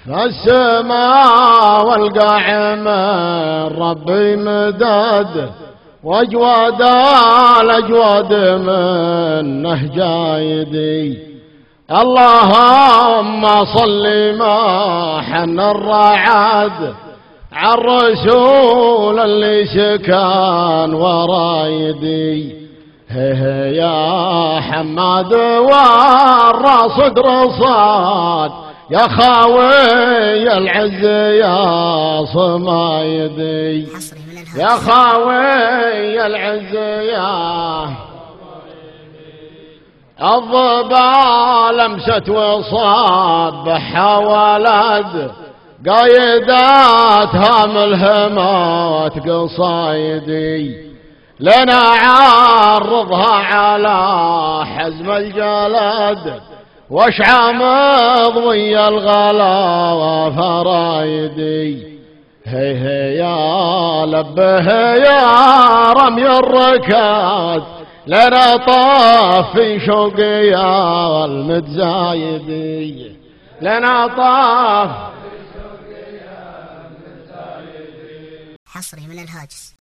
السماء والقاعم ربي مدد، واجواد الاجواد منه جايدي. اللهم صل ما حن الرعد عالرسول اللي سكن ورايدي. هي يا حماد والراصد رصاد، يا خاوي العز يا صمايدي، يا خاوي العز يا الضبا لمست وصاد بحا ولد، قايداتها ملهمات قصايدي. لنا عارضها على حزم الجلد، واشعى مضوي الغلا وفرايدي. هي يا لبه يا رمي الركاد، لنا طاف في شوقيا المتزايدي، لنا طاف حصري من الهاجس.